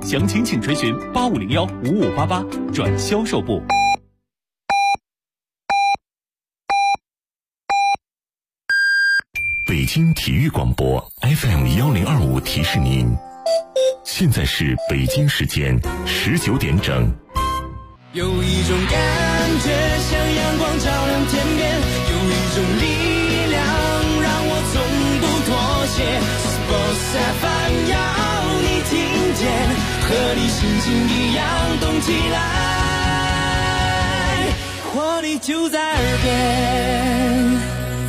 详情请垂询85015588转销售部。 北京体育广播 FM1025提示您，现在是北京时间19点整。 有一种感觉像阳光照亮天边，有一种力量让我从不妥协。Sports FM 要你听见，和你心情一样动起来，活力就在耳边。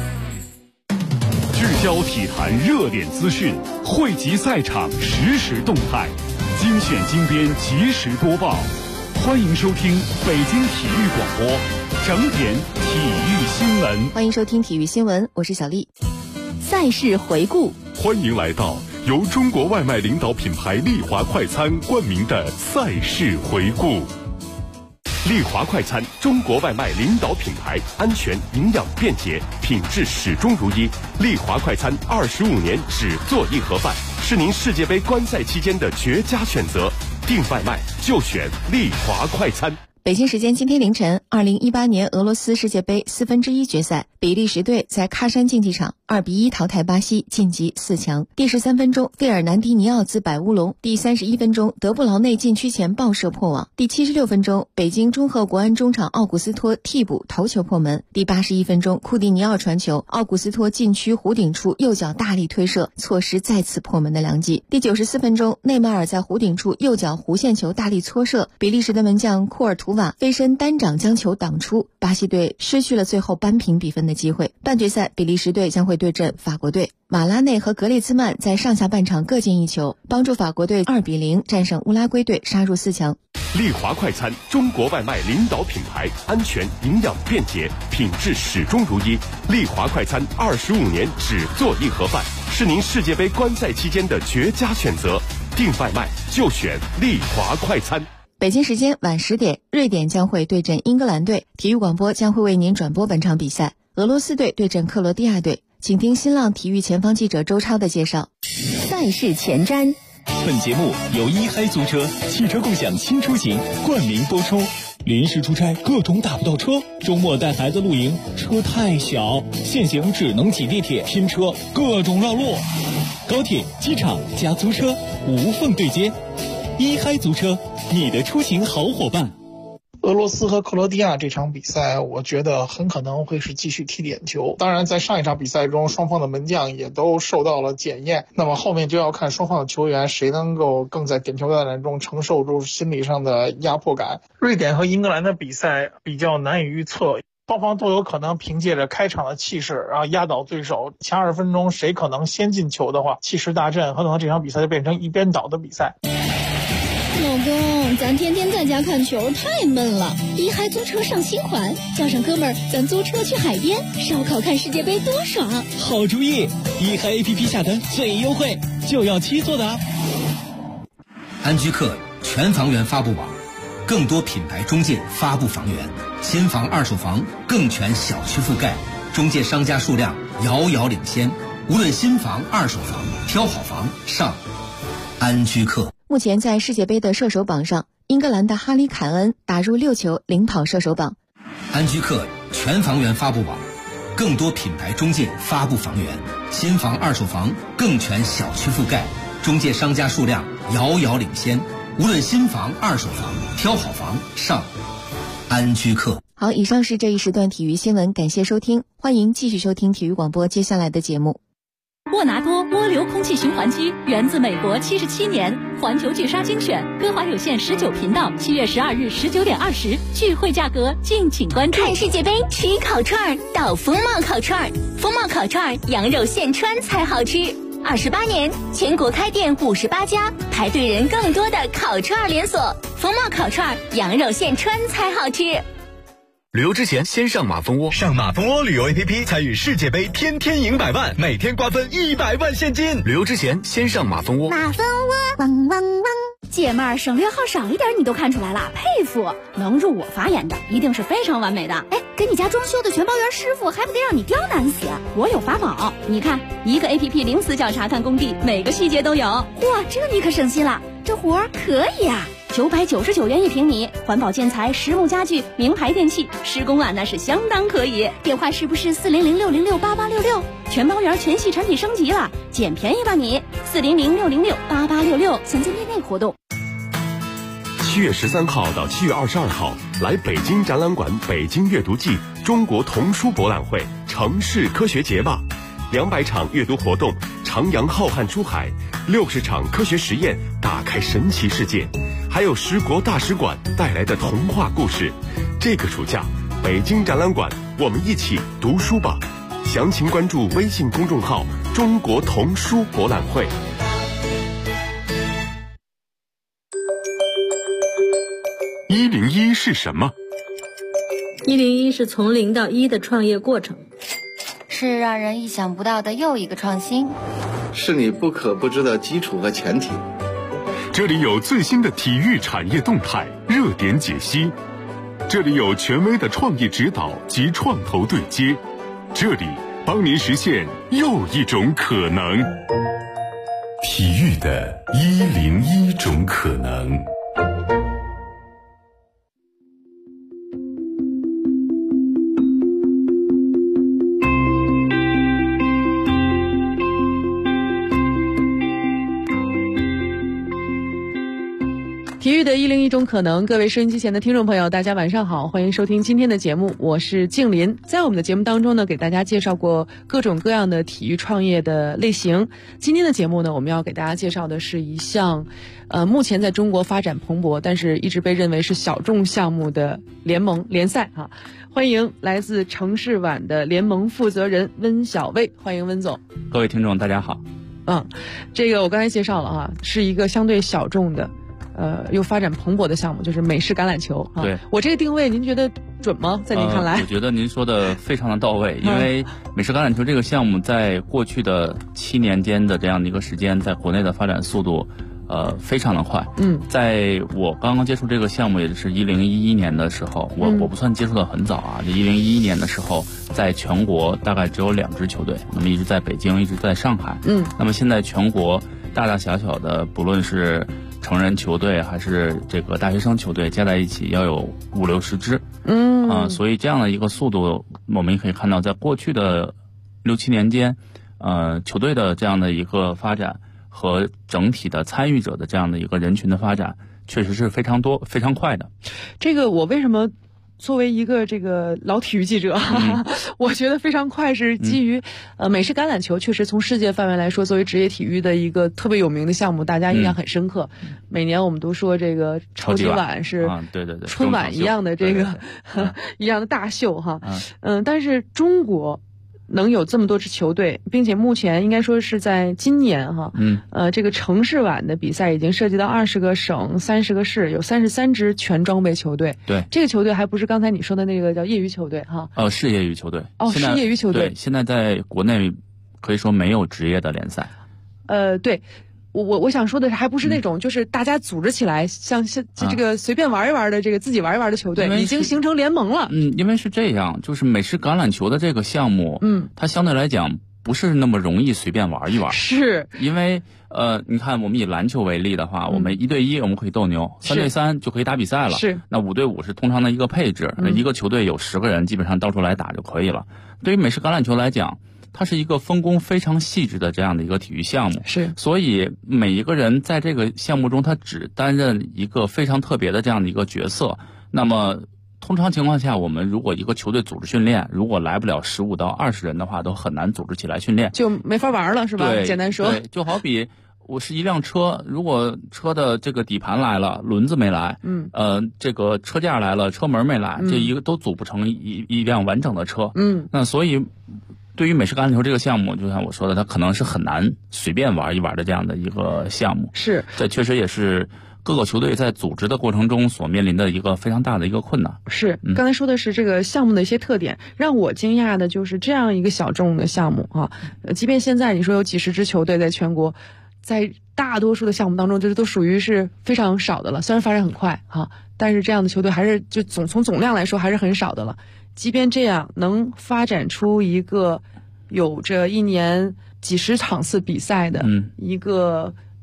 聚焦体坛热点资讯，汇集赛场实时动态，精选精编及时播报。欢迎收听北京体育广播整点体育新闻。 欢迎收听体育新闻，我是小丽。赛事回顾， 欢迎来到由中国外卖领导品牌丽华快餐冠名的赛事回顾。丽华快餐，中国外卖领导品牌，安全、营养、便捷，品质始终如一。丽华快餐25年只做一盒饭，是您世界杯观赛期间的绝佳选择。订外卖就选丽华快餐。 北京时间今天凌晨，2018年俄罗斯世界杯1/4决赛，比利时队在喀山竞技场2-1淘汰巴西，晋级4强。第13分钟，费尔南迪尼奥自摆乌龙；第31分钟，德布劳内禁区前爆射破网；第76分钟，北京中赫国安中场奥古斯托替补头球破门；第81分钟，库蒂尼奥传球，奥古斯托禁区弧顶处右脚大力推射，错失再次破门的良机；第94分钟，内马尔在弧顶处右脚弧线球大力搓射，比利时的门将库尔图瓦飞身单掌将球挡出，巴西队失去了最后扳平比分的机会。半决赛，比利时队将会对阵法国队。马拉内和格列兹曼在上下半场各进一球，帮助法国队2-0战胜乌拉圭队，杀入4强。 丽华快餐，中国外卖领导品牌，安全、营养、便捷，品质始终如一。丽华快餐25年只做一盒饭，是您世界杯观赛期间的绝佳选择。订外卖就选丽华快餐。 北京时间晚10点，瑞典将会对阵英格兰队，体育广播将会为您转播本场比赛。俄罗斯队对阵克罗地亚队，请听新浪体育前方记者周超的介绍。赛事前瞻。 本节目由一嗨租车汽车共享新出行冠名播出。临时出差各种打不到车，周末带孩子露营车太小，现行只能挤地铁拼车，各种绕路。高铁、机场加租车无缝对接，一嗨租车，你的出行好伙伴。 俄罗斯和克罗地亚这场比赛，我觉得很可能会是继续踢点球。当然，在上一场比赛中，双方的门将也都受到了检验。那么后面就要看双方的球员谁能够更在点球大战中承受住心理上的压迫感。瑞典和英格兰的比赛比较难以预测，双方都有可能凭借着开场的气势，然后压倒对手。前20分钟谁可能先进球的话，气势大振，很可能这场比赛就变成一边倒的比赛。 老公，咱天天在家看球太闷了，一嗨租车上新款，叫上哥们儿，咱租车去海边烧烤看世界杯多爽！ 好主意，一嗨 APP 下单最优惠，就要7座的啊！ 安居客全房源发布网，更多品牌中介发布房源，新房二手房更全小区覆盖，中介商家数量遥遥领先，无论新房二手房，挑好房上安居客。 目前在世界杯的射手榜上，英格兰的哈里凯恩打入6球，领跑射手榜。 安居客全房源发布网，更多品牌中介发布房源，新房二手房更全小区覆盖，中介商家数量遥遥领先，无论新房二手房，挑好房上安居客。 好，以上是这一时段体育新闻，感谢收听，欢迎继续收听体育广播接下来的节目。 沃拿多涡流空气循环机源自美国77年，环球巨鲨精选，歌华有线19频道7月12日19点20，聚会价格敬请关注。 看世界杯吃烤串到风貌烤串，风貌烤串羊肉现穿才好吃。28年，全国开店58家，排队人更多的烤串连锁。风貌烤串羊肉现穿才好吃。 旅游之前先上马蜂窝， 上马蜂窝旅游 APP 参与世界杯，天天赢100万，每天瓜分100万现金。 旅游之前先上马蜂窝。 马蜂窝汪汪汪， 姐妹儿省略号少一点你都看出来了，佩服！能入我法眼的一定是非常完美的。哎，给你家装修的全包员师傅还不得让你刁难死？我有法宝，你看一个 APP 零死角查看工地，每个细节都有。嚯，这你可省心了。 这活儿可以啊 ！999元一平米，环保建材、实木家具、名牌电器，施工啊那是相当可以。 电话是不是400-606-8866？ 全包圆全系产品升级了，捡便宜吧你！400-606-8866，现在内活动。 7月13号到7月22号，来北京展览馆北京阅读季中国童书博览会城市科学节吧，200场阅读活动，徜徉浩瀚书海，60场科学实验，打开神奇世界，还有10国大使馆带来的童话故事。这个暑假，北京展览馆，我们一起读书吧。详情关注微信公众号“中国童书博览会”。 101是什么 ？101是从0到1的创业过程， 是让人意想不到的又一个创新， 是你不可不知的基础和前提。 这里有最新的体育产业动态、热点解析，这里有权威的创意指导及创投对接，这里帮您实现又一种可能。 体育的101种可能。 体育的101种可能，各位收音机前的听众朋友，大家晚上好，欢迎收听今天的节目，我是静林。在我们的节目当中呢，给大家介绍过各种各样的体育创业的类型。今天的节目呢，我们要给大家介绍的是一项目前在中国发展蓬勃，但是一直被认为是小众项目的联赛哈。欢迎来自城市碗的联盟负责人温小卫，欢迎温总。 各位听众大家好。 这个我刚才介绍了哈，是一个相对小众的又发展蓬勃的项目，就是美式橄榄球。 对， 我这个定位您觉得准吗？在您看来？ 我觉得您说的非常的到位，因为美式橄榄球这个项目在过去的7年间的这样的一个时间，在国内的发展速度非常的快。在我刚刚接触这个项目，也就是2011年的时候，我不算接触的很早啊，就2011年的时候，在全国大概只有2支球队，那么一直在北京，一直在上海。那么现在全国大大小小的，不论是成人球队还是这个大学生球队，加在一起要有50-60支。所以这样的一个速度，我们也可以看到，在过去的6-7年间，球队的这样的一个发展和整体的参与者的这样的一个人群的发展，确实是非常多、非常快的。 这个我为什么作为一个这个老体育记者，我觉得非常快，是基于美式橄榄球确实从世界范围来说，作为职业体育的一个特别有名的项目，大家印象很深刻。每年我们都说这个超级碗是对春晚一样的这个一样的大秀哈。但是中国能有这么多支球队，并且目前应该说是在今年哈，这个城市碗的比赛已经涉及到20个省、30个市，有33支全装备球队。 对， 这个球队还不是刚才你说的那个叫业余球队哈？ 是业余球队。 是业余球队。 对，现在在国内可以说没有职业的联赛。 对。我想说的是，还不是那种就是大家组织起来像这个随便玩一玩的这个自己玩一玩的球队，已经形成联盟了。 因为是这样，就是美式橄榄球的这个项目，它相对来讲不是那么容易随便玩一玩。 是因为你看我们以篮球为例的话，我们1对1我们可以斗牛，3对3就可以打比赛了。 是， 那5对5是通常的一个配置，一个球队有10个人，基本上到处来打就可以了。对于美式橄榄球来讲，它是一个分工非常细致的这样的一个体育项目， 是， 所以每一个人在这个项目中，他只担任一个非常特别的这样的一个角色。那么通常情况下，我们如果一个球队组织训练，如果来不了15到20人的话，都很难组织起来训练， 就没法玩了，是吧？ 对， 简单说， 对，就好比我是一辆车，如果车的这个底盘来了，轮子没来，这个车架来了，车门没来，这一个都组不成一辆完整的车。那所以对于美式橄榄球这个项目，就像我说的，它可能是很难随便玩一玩的这样的一个项目。 是， 这确实也是各个球队在组织的过程中所面临的一个非常大的一个困难。 是，刚才说的是这个项目的一些特点，让我惊讶的就是这样一个小众的项目啊，即便现在你说有几十支球队在全国，在大多数的项目当中，这都属于是非常少的了。虽然发展很快哈，但是这样的球队还是就从总量来说还是很少的了。即便这样，能发展出一个有着1年几十场次比赛的一个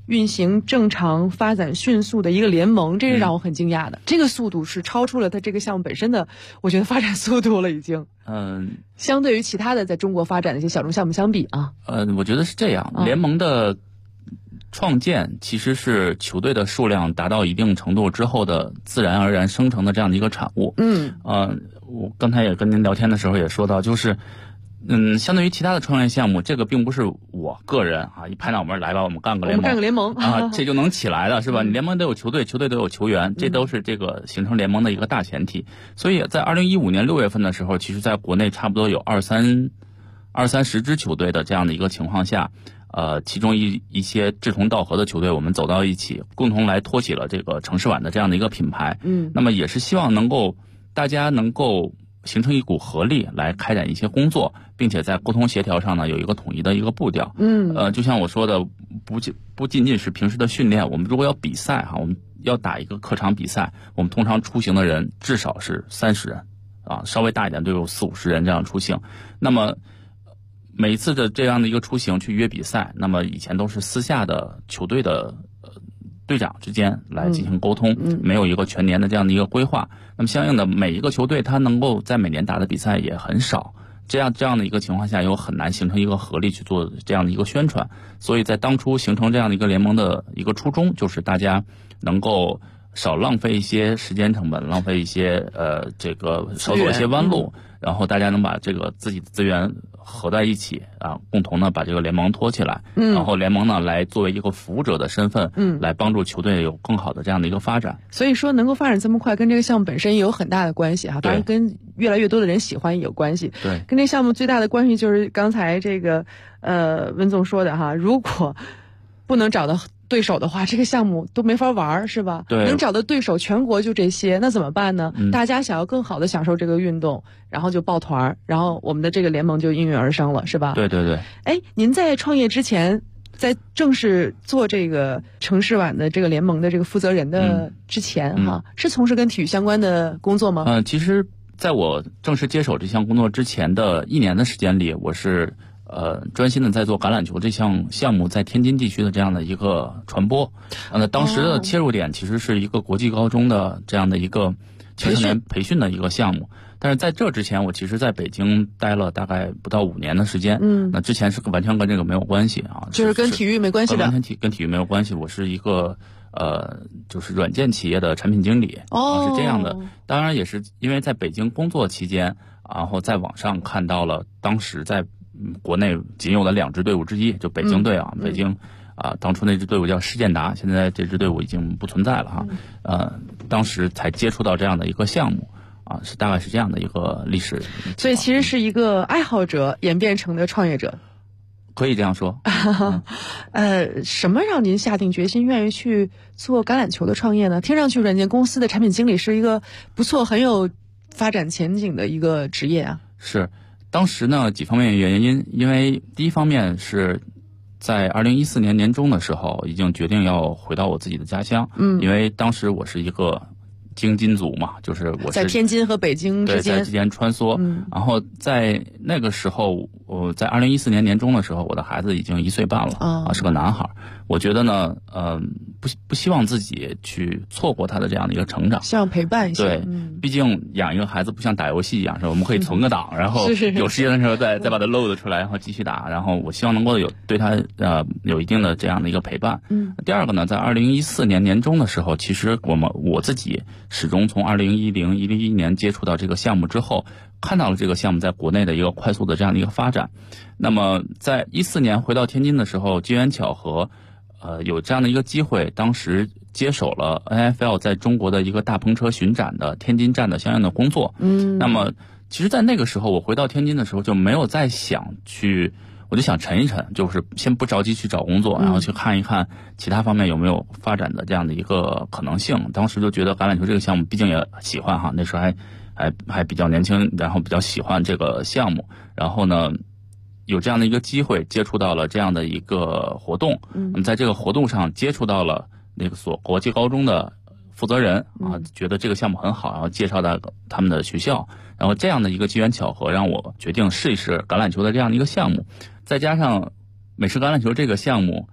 运行正常、发展迅速的一个联盟，这是让我很惊讶的。这个速度是超出了它这个项目本身的，我觉得发展速度了已经。相对于其他的在中国发展的一些小众项目相比啊， 我觉得是这样，联盟的创建其实是球队的数量达到一定程度之后的自然而然生成的这样的一个产物。我刚才也跟您聊天的时候也说到，就是相对于其他的创业项目，这个并不是我个人啊一拍脑门来吧，我们干个联盟啊，这就能起来的是吧？你联盟得有球队，球队得有球员，这都是这个形成联盟的一个大前提。所以在2015年6月份的时候，其实在国内差不多有20-30支球队的这样的一个情况下，其中一些志同道合的球队，我们走到一起，共同来托起了这个城市碗的这样的一个品牌。那么也是希望大家能够形成一股合力来开展一些工作，并且在沟通协调上呢有一个统一的一个步调。就像我说的，不仅仅是平时的训练，我们如果要比赛哈，我们要打一个客场比赛，我们通常出行的人至少是30人啊，稍微大一点都有40-50人这样出行。那么每一次的这样的一个出行去约比赛，那么以前都是私下的球队的队长之间来进行沟通，没有一个全年的这样的一个规划。那么相应的每一个球队他能够在每年打的比赛也很少，这样的一个情况下又很难形成一个合力去做这样的一个宣传。所以在当初形成这样的一个联盟的一个初衷，就是大家能够少浪费一些时间成本，浪费一些这个少走一些弯路，然后大家能把这个自己的资源合在一起啊，共同呢把这个联盟托起来，然后联盟呢来作为一个服务者的身份，来帮助球队有更好的这样的一个发展。 所以说能够发展这么快，跟这个项目本身也有很大的关系哈，当然跟越来越多的人喜欢也有关系。 对， 跟这个项目最大的关系就是刚才这个温总说的哈，如果不能找到对手的话，这个项目都没法玩，是吧？ 对， 能找到对手全国就这些，那怎么办呢？大家想要更好的享受这个运动，然后就抱团，然后我们的这个联盟就应运而生了，是吧？ 对对对。 哎，您在创业之前，在正式做这个城市碗的这个联盟的这个负责人的之前哈，是从事跟体育相关的工作吗？ 其实在我正式接手这项工作之前的1年的时间里，我是专心的在做橄榄球这项项目在天津地区的这样的一个传播。当时的切入点其实是一个国际高中的这样的一个青少年培训的一个项目。但是在这之前，我其实在北京待了大概不到5年的时间。那之前是完全跟这个没有关系啊， 就是跟体育没关系的， 完全跟体育没有关系。我是一个就是软件企业的产品经理，是这样的。当然也是因为在北京工作期间，然后在网上看到了当时在国内仅有的2支队伍之一，就北京队啊，北京当初那支队伍叫施建达，现在这支队伍已经不存在了哈。当时才接触到这样的一个项目啊，大概是这样的一个历史。 所以其实是一个爱好者演变成的创业者， 可以这样说。 什么让您下定决心愿意去做橄榄球的创业呢？听上去软件公司的产品经理是一个不错、很有发展前景的一个职业啊。 是。当时呢，几方面原因，因为第一方面是在2014年年中的时候，已经决定要回到我自己的家乡。因为当时我是一个京津族嘛，就是我是在天津和北京之间穿梭。然后在那个时候，我在2014年年中的时候，我的孩子已经1岁半了是个男孩。我觉得呢，不希望自己去错过他的这样的一个成长， 希望陪伴一下。 对，毕竟养一个孩子不像打游戏一样，是吧？我们可以存个档，然后有时间的时候再把它 load 出来，然后继续打。然后我希望能够对他有一定的这样的一个陪伴。第二个呢，在2014年年中的时候，其实我自己始终从2010-2011年接触到这个项目之后，看到了这个项目在国内的一个快速的这样的一个发展。那么在14年回到天津的时候，机缘巧合。有这样的一个机会，当时接手了 NFL 在中国的一个大篷车巡展的天津站的相应的工作。那么其实在那个时候，我回到天津的时候就没有再想去，我就想沉一沉，就是先不着急去找工作，然后去看一看其他方面有没有发展的这样的一个可能性。当时就觉得橄榄球这个项目毕竟也喜欢哈，那时候还比较年轻，然后比较喜欢这个项目，然后呢有这样的一个机会接触到了这样的一个活动。那么在这个活动上接触到了那个所国际高中的负责人啊，觉得这个项目很好，然后介绍到他们的学校，然后这样的一个机缘巧合让我决定试一试橄榄球的这样的一个项目。再加上美式橄榄球这个项目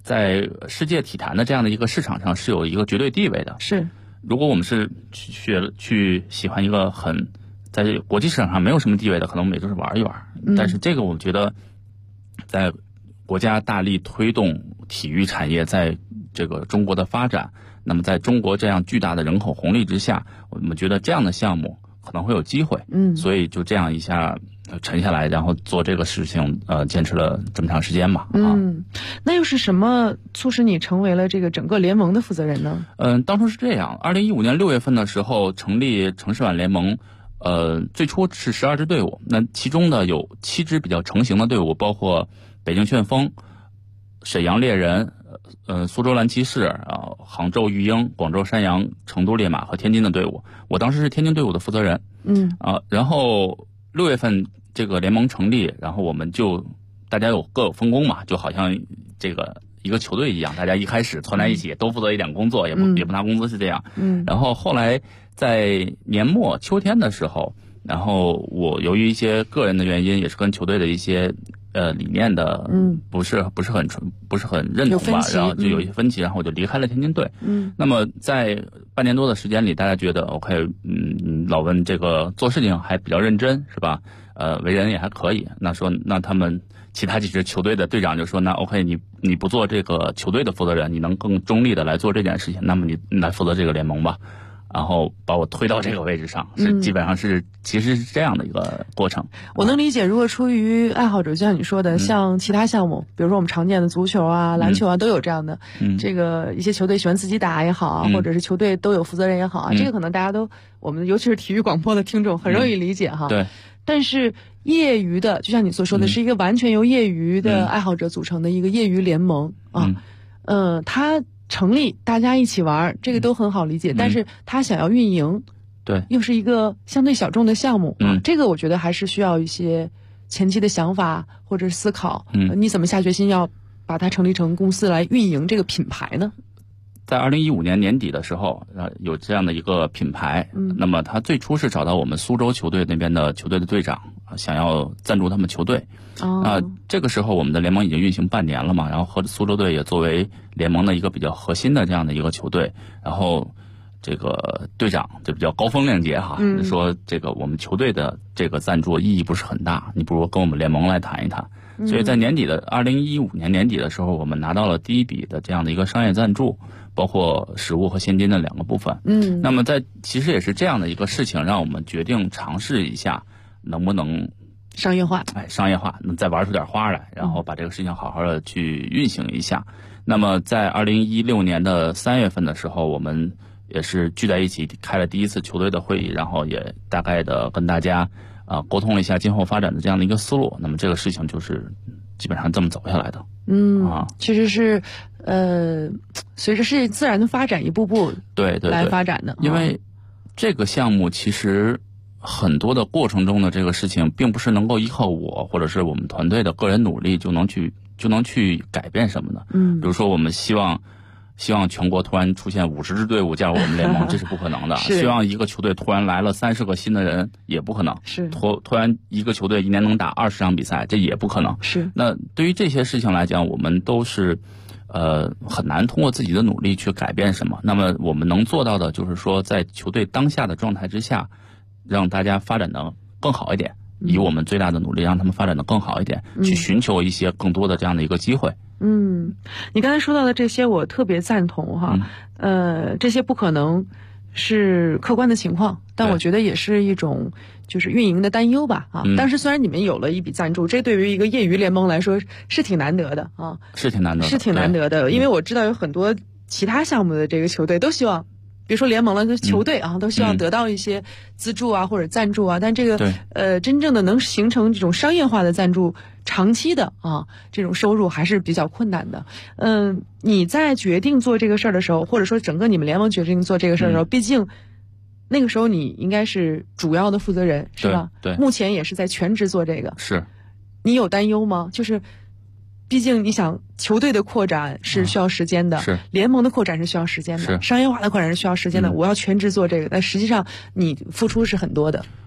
在世界体坛的这样的一个市场上是有一个绝对地位的。 是， 如果我们是去喜欢一个在国际市场上没有什么地位的，可能我们也就是玩一玩。但是这个我觉得，在国家大力推动体育产业在这个中国的发展，那么在中国这样巨大的人口红利之下，我们觉得这样的项目可能会有机会。所以就这样一下沉下来，然后做这个事情，坚持了这么长时间嘛。 那又是什么促使你成为了这个整个联盟的负责人呢？ 当初是这样，2015年6月份的时候成立城市碗联盟。最初是12支队伍，那其中呢有7支比较成型的队伍，包括北京旋风、沈阳猎人、苏州蓝骑士、杭州育鹰、广州山羊、成都烈马和天津的队伍。我当时是天津队伍的负责人。然后6月份这个联盟成立，然后我们就大家各有分工嘛，就好像这个一个球队一样，大家一开始团在一起，都负责一点工作，也不拿工资，是这样。然后后来在年末秋天的时候，然后我由于一些个人的原因，也是跟球队的一些理念的不是很认同吧，然后就有一些分歧，然后我就离开了天津队。那么在半年多的时间里，大家觉得 OK， 老温这个做事情还比较认真，是吧？为人也还可以。那他们其他几支球队的队长就说，那 OK， 你不做这个球队的负责人，你能更中立的来做这件事情，那么你来负责这个联盟吧。然后把我推到这个位置上，基本上其实是这样的一个过程。 我能理解，如果出于爱好者，就像你说的，像其他项目，比如说我们常见的足球啊、篮球啊，都有这样的，这个一些球队喜欢自己打也好啊，或者是球队都有负责人也好啊，这个可能大家我们尤其是体育广播的听众很容易理解哈。 对。 但是业余的，就像你所说的，是一个完全由业余的爱好者组成的一个业余联盟啊，它成立大家一起玩，这个都很好理解。但是他想要运营， 对， 又是一个相对小众的项目啊，这个我觉得还是需要一些前期的想法或者思考。你怎么下决心要把它成立成公司来运营这个品牌呢？ 在2015年年底的时候，有这样的一个品牌，那么他最初是找到我们苏州球队那边的球队的队长，想要赞助他们球队。这个时候我们的联盟已经运行半年了嘛，然后和苏州队也作为联盟的一个比较核心的这样的一个球队，然后这个队长就比较高风亮节哈，说这个我们球队的这个赞助意义不是很大，你不如跟我们联盟来谈一谈。所以在年底的2015年年底的时候，我们拿到了第一笔的这样的一个商业赞助，包括实物和现金的2个部分。那么其实也是这样的一个事情，让我们决定尝试一下能不能商业化， 商业化，能再玩出点花来，然后把这个事情好好的去运行一下。那么在2016年的3月份的时候，我们也是聚在一起开了第一次球队的会议，然后也大概的跟大家沟通了一下今后发展的这样的一个思路。那么这个事情就是基本上这么走下来的。 其实是随着世界自然的发展，一步步对来发展的。 因为这个项目其实很多的过程中的这个事情，并不是能够依靠我或者是我们团队的个人努力就能去改变什么的。比如说我们希望全国突然出现50支队伍加入我们联盟，这是不可能的。希望一个球队突然来了30个新的人，也不可能。突然一个球队一年能打20场比赛，这也不可能。那对于这些事情来讲，我们都是很难通过自己的努力去改变什么。那么我们能做到的就是说，在球队当下的状态之下，让大家发展的更好一点，以我们最大的努力让他们发展的更好一点，去寻求一些更多的这样的一个机会。 你刚才说到的这些我特别赞同哈。这些不可能是客观的情况，但我觉得也是一种就是运营的担忧吧。当时虽然你们有了一笔赞助，这对于一个业余联盟来说是挺难得的啊， 是挺难得的。因为我知道有很多其他项目的这个球队都希望，比如说联盟了球队都希望得到一些资助啊或者赞助啊，但这个真正的能形成这种商业化的赞助，长期的这种收入还是比较困难的。你在决定做这个事儿的时候，或者说整个你们联盟决定做这个事儿的时候，毕竟那个时候你应该是主要的负责人，是吧？ 对， 目前也是在全职做这个。 是， 你有担忧吗？就是毕竟你想，球队的扩展是需要时间的， 是联盟的扩展是需要时间的，商业化的扩展是需要时间的。我要全职做这个，但实际上你付出是很多的。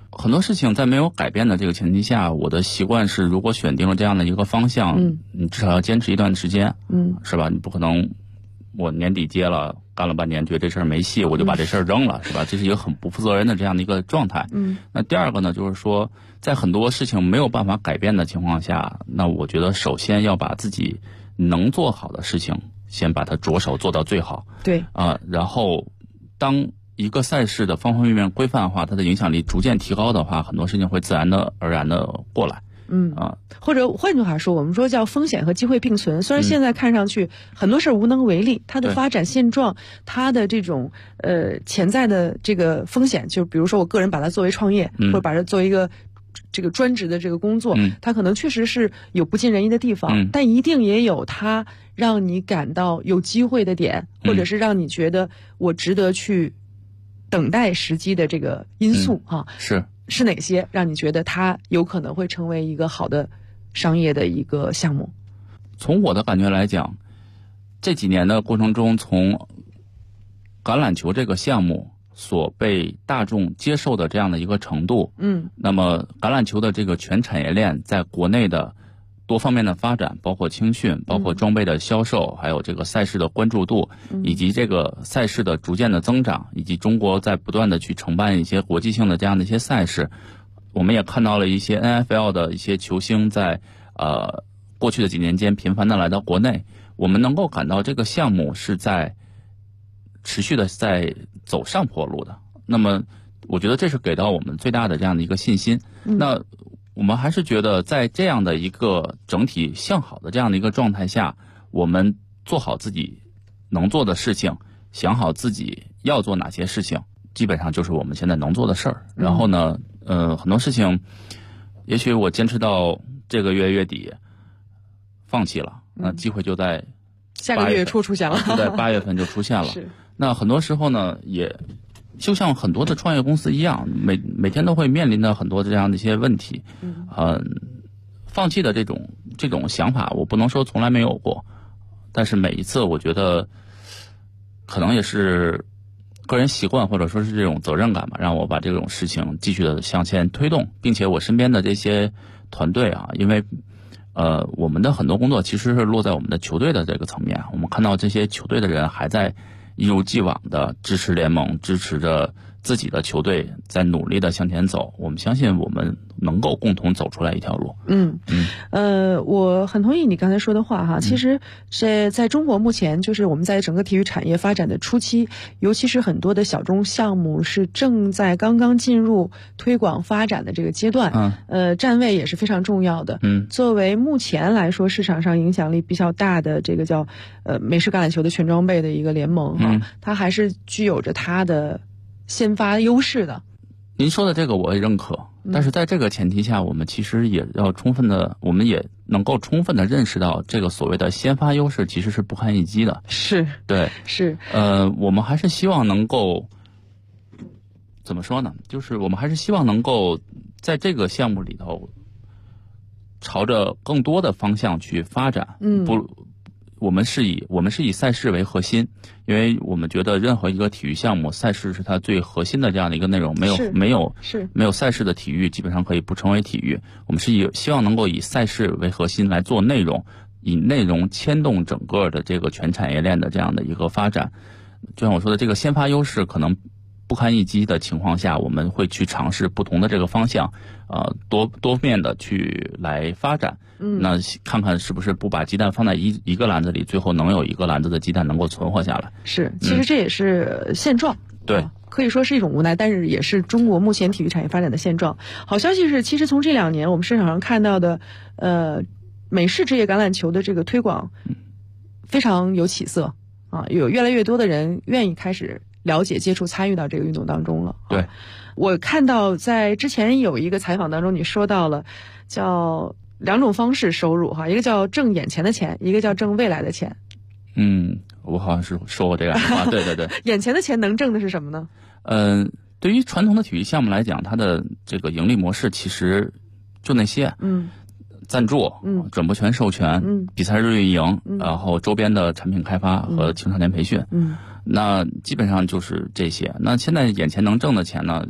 很多事情在没有改变的这个前提下，我的习惯是，如果选定了这样的一个方向，你至少要坚持一段时间，是吧？你不可能我年底接了，干了半年，觉得这事儿没戏，我就把这事儿扔了，是吧？这是一个很不负责任的这样的一个状态。那第二个呢，就是说，在很多事情没有办法改变的情况下，那我觉得首先要把自己能做好的事情，先把它着手做到最好。 对然后当一个赛事的方方面面规范化，它的影响力逐渐提高的话，很多事情会自然而然的过来。 或者换句话说，我们说叫风险和机会并存。虽然现在看上去很多事无能为力，它的发展现状，它的这种潜在的这个风险，就比如说我个人把它作为创业，或者把它作为一个这个专职的这个工作，它可能确实是有不尽人意的地方，但一定也有它让你感到有机会的点，或者是让你觉得我值得去等待时机的这个因素是哪些让你觉得它有可能会成为一个好的商业的一个项目？ 从我的感觉来讲，这几年的过程中，从橄榄球这个项目所被大众接受的这样的一个程度，那么橄榄球的这个全产业链在国内的多方面的发展，包括青训，包括装备的销售，还有这个赛事的关注度，以及这个赛事的逐渐的增长，以及中国在不断的去承办一些国际性的这样的一些赛事，我们也看到了一些 NFL 的一些球星在过去的几年间频繁的来到国内，我们能够感到这个项目是在持续的在走上坡路的。那么我觉得这是给到我们最大的这样的一个信心。那我们还是觉得在这样的一个整体向好的这样的一个状态下，我们做好自己能做的事情，想好自己要做哪些事情，基本上就是我们现在能做的事儿。然后呢很多事情也许我坚持到这个月底放弃了，那机会就在下个月初出现了， 就在8月份就出现了。那很多时候呢，也就像很多的创业公司一样，每天都会面临的很多这样的一些问题。放弃的这种想法，我不能说从来没有过，但是每一次我觉得可能也是个人习惯或者说是这种责任感吧，让我把这种事情继续的向前推动，并且我身边的这些团队因为我们的很多工作其实是落在我们的球队的这个层面，我们看到这些球队的人还在一如既往的支持联盟，支持着自己的球队在努力的向前走，我们相信我们能够共同走出来一条路。 我很同意你刚才说的话哈。其实在中国目前就是我们在整个体育产业发展的初期，尤其是很多的小众项目是正在刚刚进入推广发展的这个阶段，站位也是非常重要的。作为目前来说市场上影响力比较大的这个叫美式橄榄球的全装备的一个联盟它还是具有着它的先发优势的。 您说的这个我也认可，但是在这个前提下，我们其实也要我们也能够充分的认识到，这个所谓的先发优势其实是不堪一击的。 对， 我们还是希望能够怎么说呢？就是我们还是希望能够在这个项目里头，朝着更多的方向去发展。我们是以赛事为核心，因为我们觉得任何一个体育项目，赛事是它最核心的这样的一个内容，没有赛事的体育基本上可以不成为体育。我们是希望能够以赛事为核心来做内容，以内容牵动整个的这个全产业链的这样的一个发展。就像我说的，这个先发优势可能不堪一击的情况下，我们会去尝试不同的这个方向，多面的去来发展。那看看是不是不把鸡蛋放在一个篮子里，最后能有一个篮子的鸡蛋能够存活下来。 其实这也是现状。 对， 可以说是一种无奈，但是也是中国目前体育产业发展的现状。好消息是，其实从这2年我们市场上看到的美式职业橄榄球的这个推广非常有起色有越来越多的人愿意开始了解、接触、参与到这个运动当中了。 对， 我看到在之前有一个采访当中，你说到了叫2种方式收入一个叫挣眼前的钱，一个叫挣未来的钱。 我好像是说过这个话。对， 眼前的钱能挣的是什么呢？ 对于传统的体育项目来讲，它的这个盈利模式其实就那些，赞助，转播权授权，比赛日运营，然后周边的产品开发和青少年培训，那基本上就是这些。那现在眼前能挣的钱呢，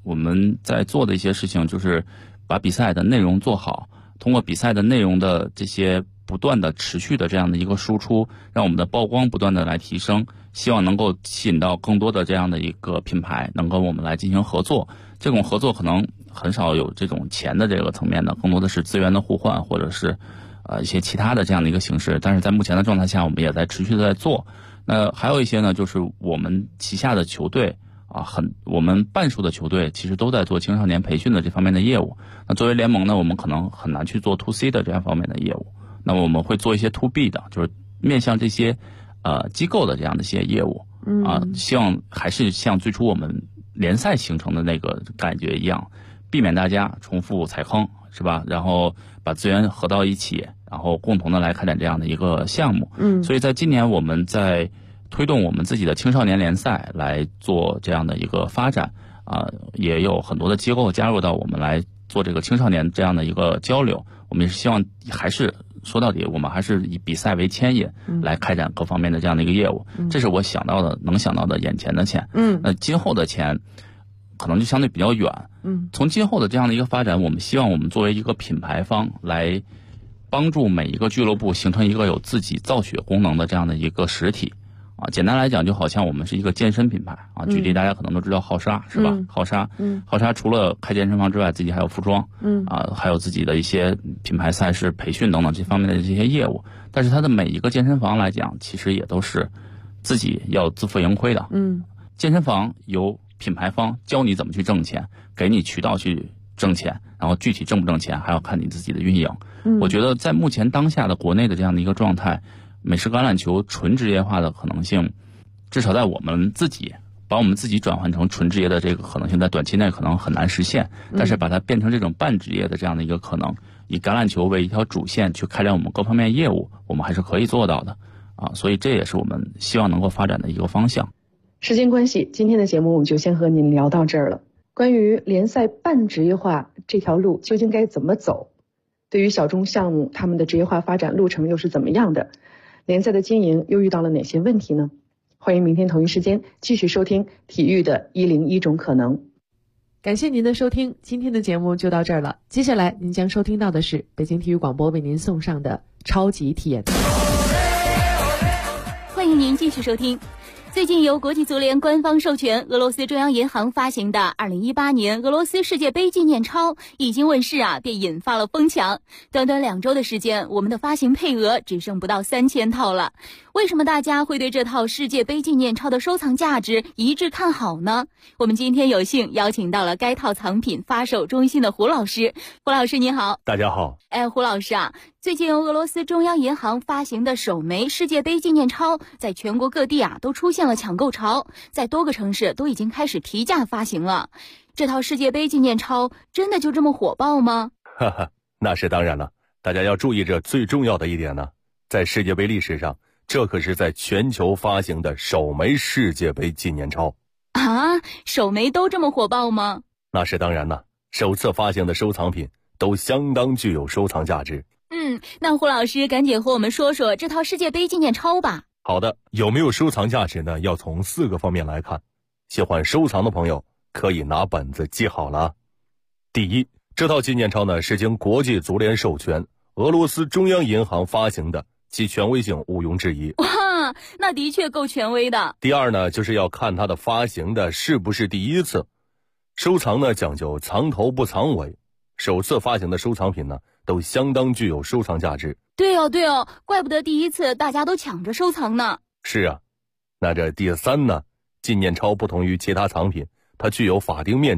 我们在做的一些事情就是把比赛的内容做好，通过比赛的内容的这些不断的持续的这样的一个输出，让我们的曝光不断的来提升，希望能够吸引到更多的这样的一个品牌能跟我们来进行合作。这种合作可能很少有这种钱的这个层面的，更多的是资源的互换，或者是一些其他的这样的一个形式。但是在目前的状态下，我们也在持续的在做。那还有一些呢，就是我们旗下的球队我们半数的球队其实都在做青少年培训的这方面的业务。那作为联盟呢，我们可能很难去做 to C 的这样方面的业务。那么我们会做一些 to B 的，就是面向这些机构的这样的一些业务希望还是像最初我们联赛形成的那个感觉一样，避免大家重复踩坑，是吧？然后把资源合到一起，然后共同的来开展这样的一个项目。所以在今年我们在推动我们自己的青少年联赛来做这样的一个发展也有很多的机构加入到我们来做这个青少年这样的一个交流。我们也是希望还是说到底，我们还是以比赛为牵引来开展各方面的这样的一个业务。这是我想到的能想到的眼前的钱。那今后的钱可能就相对比较远。从今后的这样的一个发展，我们希望我们作为一个品牌方来帮助每一个俱乐部形成一个有自己造血功能的这样的一个实体简单来讲，就好像我们是一个健身品牌举例大家可能都知道浩沙，是吧？浩沙除了开健身房之外，自己还有服装还有自己的一些品牌赛事培训等等这方面的这些业务。但是它的每一个健身房来讲，其实也都是自己要自负盈亏的。健身房由品牌方教你怎么去挣钱，给你渠道去挣钱，然后具体挣不挣钱还要看你自己的运营。我觉得在目前当下的国内的这样的一个状态，美式橄榄球纯职业化的可能性，至少在我们自己把我们自己转换成纯职业的这个可能性，在短期内可能很难实现。但是把它变成这种半职业的这样的一个可能，以橄榄球为一条主线去开展我们各方面业务，我们还是可以做到的所以这也是我们希望能够发展的一个方向。 时间关系，今天的节目我们就先和您聊到这儿了。关于联赛半职业化这条路究竟该怎么走，对于小中项目他们的职业化发展路程又是怎么样的，联赛的经营又遇到了哪些问题呢？欢迎明天同一时间继续收听体育的101种可能。感谢您的收听，今天的节目就到这儿了。接下来您将收听到的是北京体育广播为您送上的超级体验。 欢迎您继续收听。最近由国际足联官方授权，俄罗斯中央银行发行的2018年俄罗斯世界杯纪念钞一经问世便引发了疯抢。短短2周的时间，我们的发行配额只剩不到3000套了。为什么大家会对这套世界杯纪念钞的收藏价值一致看好呢？我们今天有幸邀请到了该套藏品发售中心的胡老师。胡老师您好。 大家好。 胡老师最近由俄罗斯中央银行发行的首枚世界杯纪念钞在全国各地都出现了抢购潮，在多个城市都已经开始提价发行了。这套世界杯纪念钞真的就这么火爆吗？ 哈哈，那是当然了。大家要注意这最重要的一点呢，在世界杯历史上，这可是在全球发行的首枚世界杯纪念钞首枚都这么火爆吗？ 那是当然了，首次发行的收藏品都相当具有收藏价值。 那胡老师赶紧和我们说说这套世界杯纪念钞吧。 好的，有没有收藏价值呢？要从4个方面来看。喜欢收藏的朋友可以拿本子记好了。第一，这套纪念钞呢是经国际足联授权，俄罗斯中央银行发行的，其权威性毋庸置疑。 哇，那的确够权威的。 第二呢，就是要看它的发行的是不是第一次。收藏呢讲究藏头不藏尾，首次发行的收藏品呢都相当具有收藏价值。 对哦，怪不得第一次大家都抢着收藏呢。 是啊，那这第3呢，纪念钞不同于其他藏品，它具有法定面